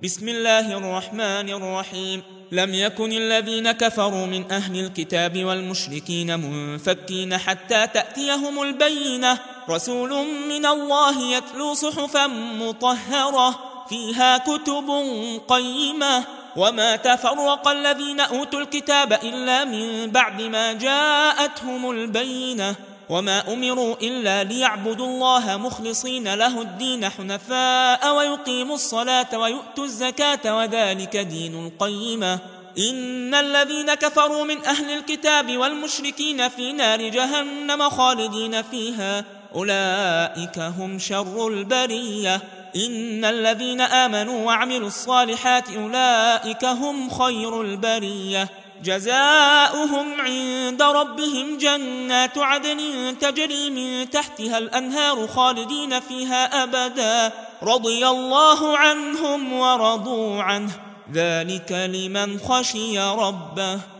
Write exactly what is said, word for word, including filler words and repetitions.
بسم الله الرحمن الرحيم. لم يكن الذين كفروا من أهل الكتاب والمشركين منفكين حتى تأتيهم البينة، رسول من الله يتلو صحفا مطهرة فيها كتب قيمة. وما تفرق الذين أوتوا الكتاب إلا من بعد ما جاءتهم البينة، وما أمروا إلا ليعبدوا الله مخلصين له الدين حنفاء ويقيموا الصلاة ويؤتوا الزكاة وذلك دين القيمة. إن الذين كفروا من أهل الكتاب والمشركين في نار جهنم خالدين فيها أولئك هم شر البرية. إن الذين آمنوا وعملوا الصالحات أولئك هم خير البرية. جزاؤهم عند ربهم جنات عدن تجري من تحتها الأنهار خالدين فيها أبدا، رضي الله عنهم ورضوا عنه، ذلك لمن خشي ربه.